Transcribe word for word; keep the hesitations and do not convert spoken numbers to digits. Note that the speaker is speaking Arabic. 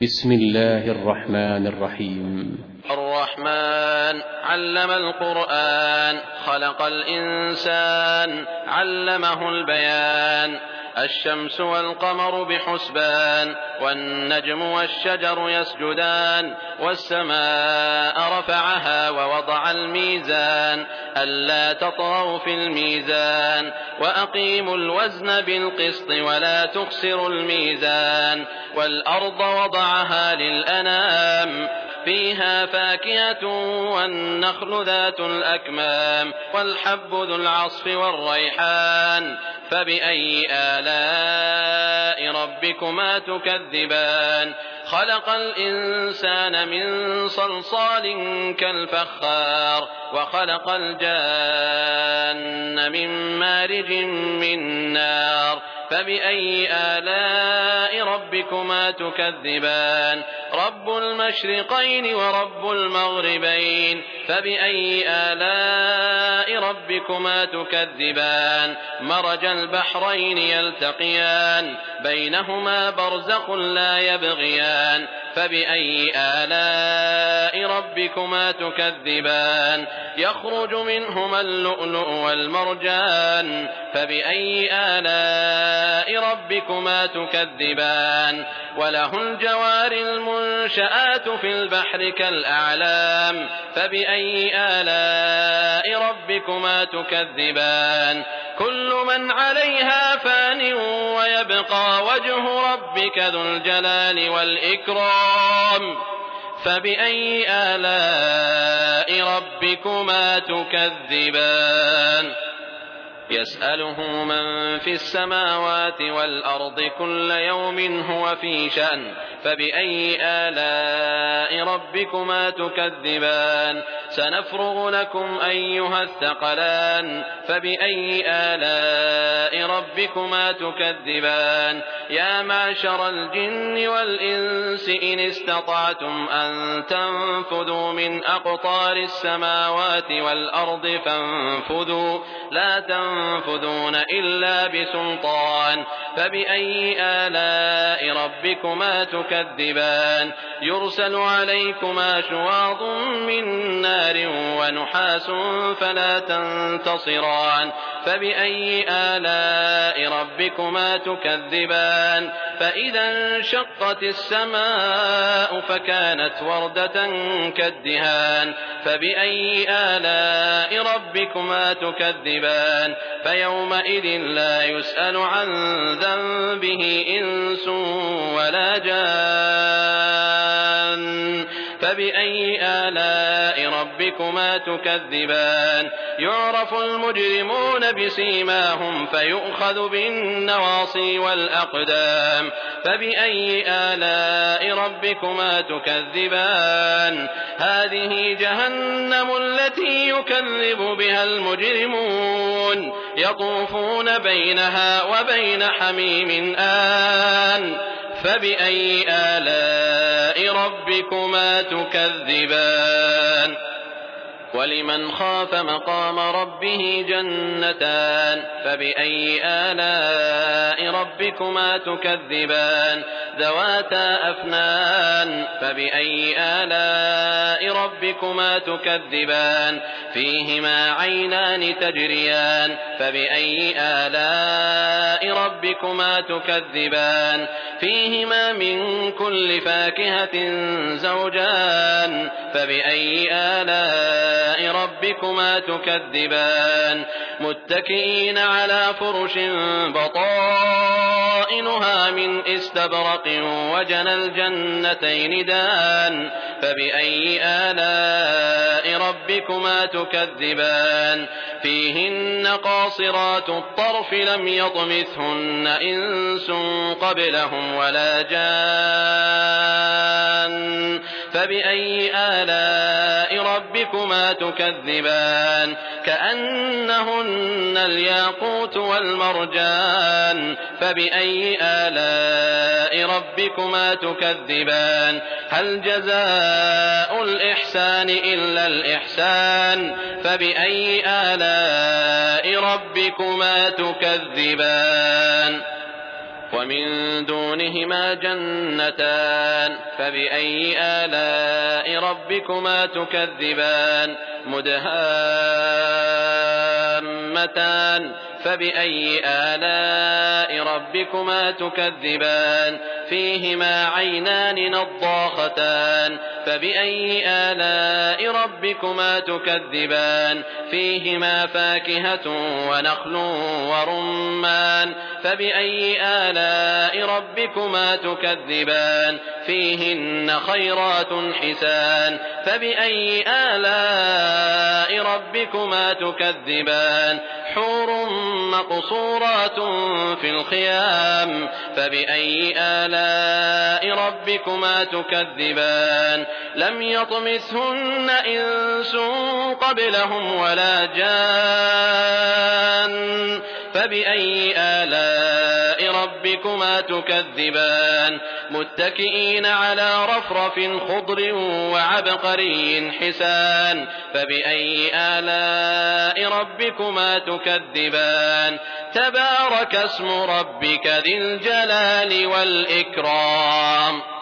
بسم الله الرحمن الرحيم. الرحمن علم القرآن خلق الإنسان علمه البيان. الشمس والقمر بحسبان والنجم والشجر يسجدان والسماء رفعها ووضع الميزان ألا تطغوا في الميزان وأقيموا الوزن بالقسط ولا تخسروا الميزان والأرض وضعها للأنام فيها فاكهة والنخل ذات الأكمام والحب ذو العصف والريحان فبأي آلاء ربكما تكذبان. خلق الإنسان من صلصال كالفخار وخلق الجان من مارج من نار فبأي آلاء ربكما تكذبان. رب المشرقين ورب المغربين فبأي آلاء ربكما تكذبان. مرج البحرين يلتقيان بينهما برزخ لا يبغيان فبأي آلاء ربكما تكذبان. يخرج منهما اللؤلؤ والمرجان فبأي آلاء ربكما تكذبان. وله الجوار المنشآت في البحر كالأعلام فبأي آلاء ربكما تكذبان. كل من عليها فان ويبقى وجه ربك ذو الجلال والإكرام فبأي آلاء ربكما تكذبان. يسأله من في السماوات والأرض كل يوم هو في شأن فبأي آلاء ربكما تكذبان. سنفرغ لكم أيها الثقلان فبأي آلاء ربكما تكذبان. يا معشر الجن والإنس إن استطعتم أن تنفذوا من أقطار السماوات والأرض فانفذوا لا تنفذون إلا بسلطان فبأي آلاء ربكما تكذبان. يرسل عليكما شواظ من نار ونحاس فلا تنتصران فبأي آلاء ربكما تكذبان. فإذا انشقت السماء فكانت وردة كالدهان فبأي آلاء ربكما تكذبان. فيومئذ لا يسأل عن ذنبه إنس ولا جان فبأي آلاء ربكما تكذبان. يعرف المجرمون بسيماهم فيؤخذ بالنواصي والأقدام فبأي آلاء ربكما تكذبان. هذه جهنم التي يكذب بها المجرمون يطوفون بينها وبين حميم آن فبأي آلاء ربكما تكذبان. ولمن خاف مقام ربه جنتان فبأي آلاء ربكما تكذبان. ذواتا أفنان فبأي آلاء ربكما تكذبان. فيهما عينان تجريان فبأي آلاء ربكما تكذبان. فيهما من كل فاكهة زوجان فبأي آلاء ربكما تكذبان. متكئين على فرش بطائنها من استبرق وجنى الجنتين دان فبأي آلاء ربكما تكذبان. فيهن قاصرات الطرف لم يطمثهن إنس قبلهم ولا جان فبأي آلاء ربكما تكذبان. كأنهن الياقوت والمرجان فبأي آلاء ربكما تكذبان. هل جزاء الإحسان إلا الإحسان فبأي آلاء ربكما تكذبان. ومن دونهما جنتان فبأي آلاء ربكما تكذبان مدهامتان فبأي آلاء ربكما تكذبان فيهما عينان نضاختان فبأي آلاء ربكما تكذبان فيهما فاكهة ونخل ورمان فبأي آلاء ربكما تكذبان فيهن خيرات حسان فبأي آلاء ربكما تكذبان حور مقصورات في الخيام فبأي آلاء ربكما تكذبان لم يطمثهن إنس قبلهم ولا جان فبأي آلاء ربكما تكذبان متكئين على رفرف خضر وعبقري حسان فبأي آلاء ربكما تكذبان تبارك اسم ربك ذي الجلال والإكرام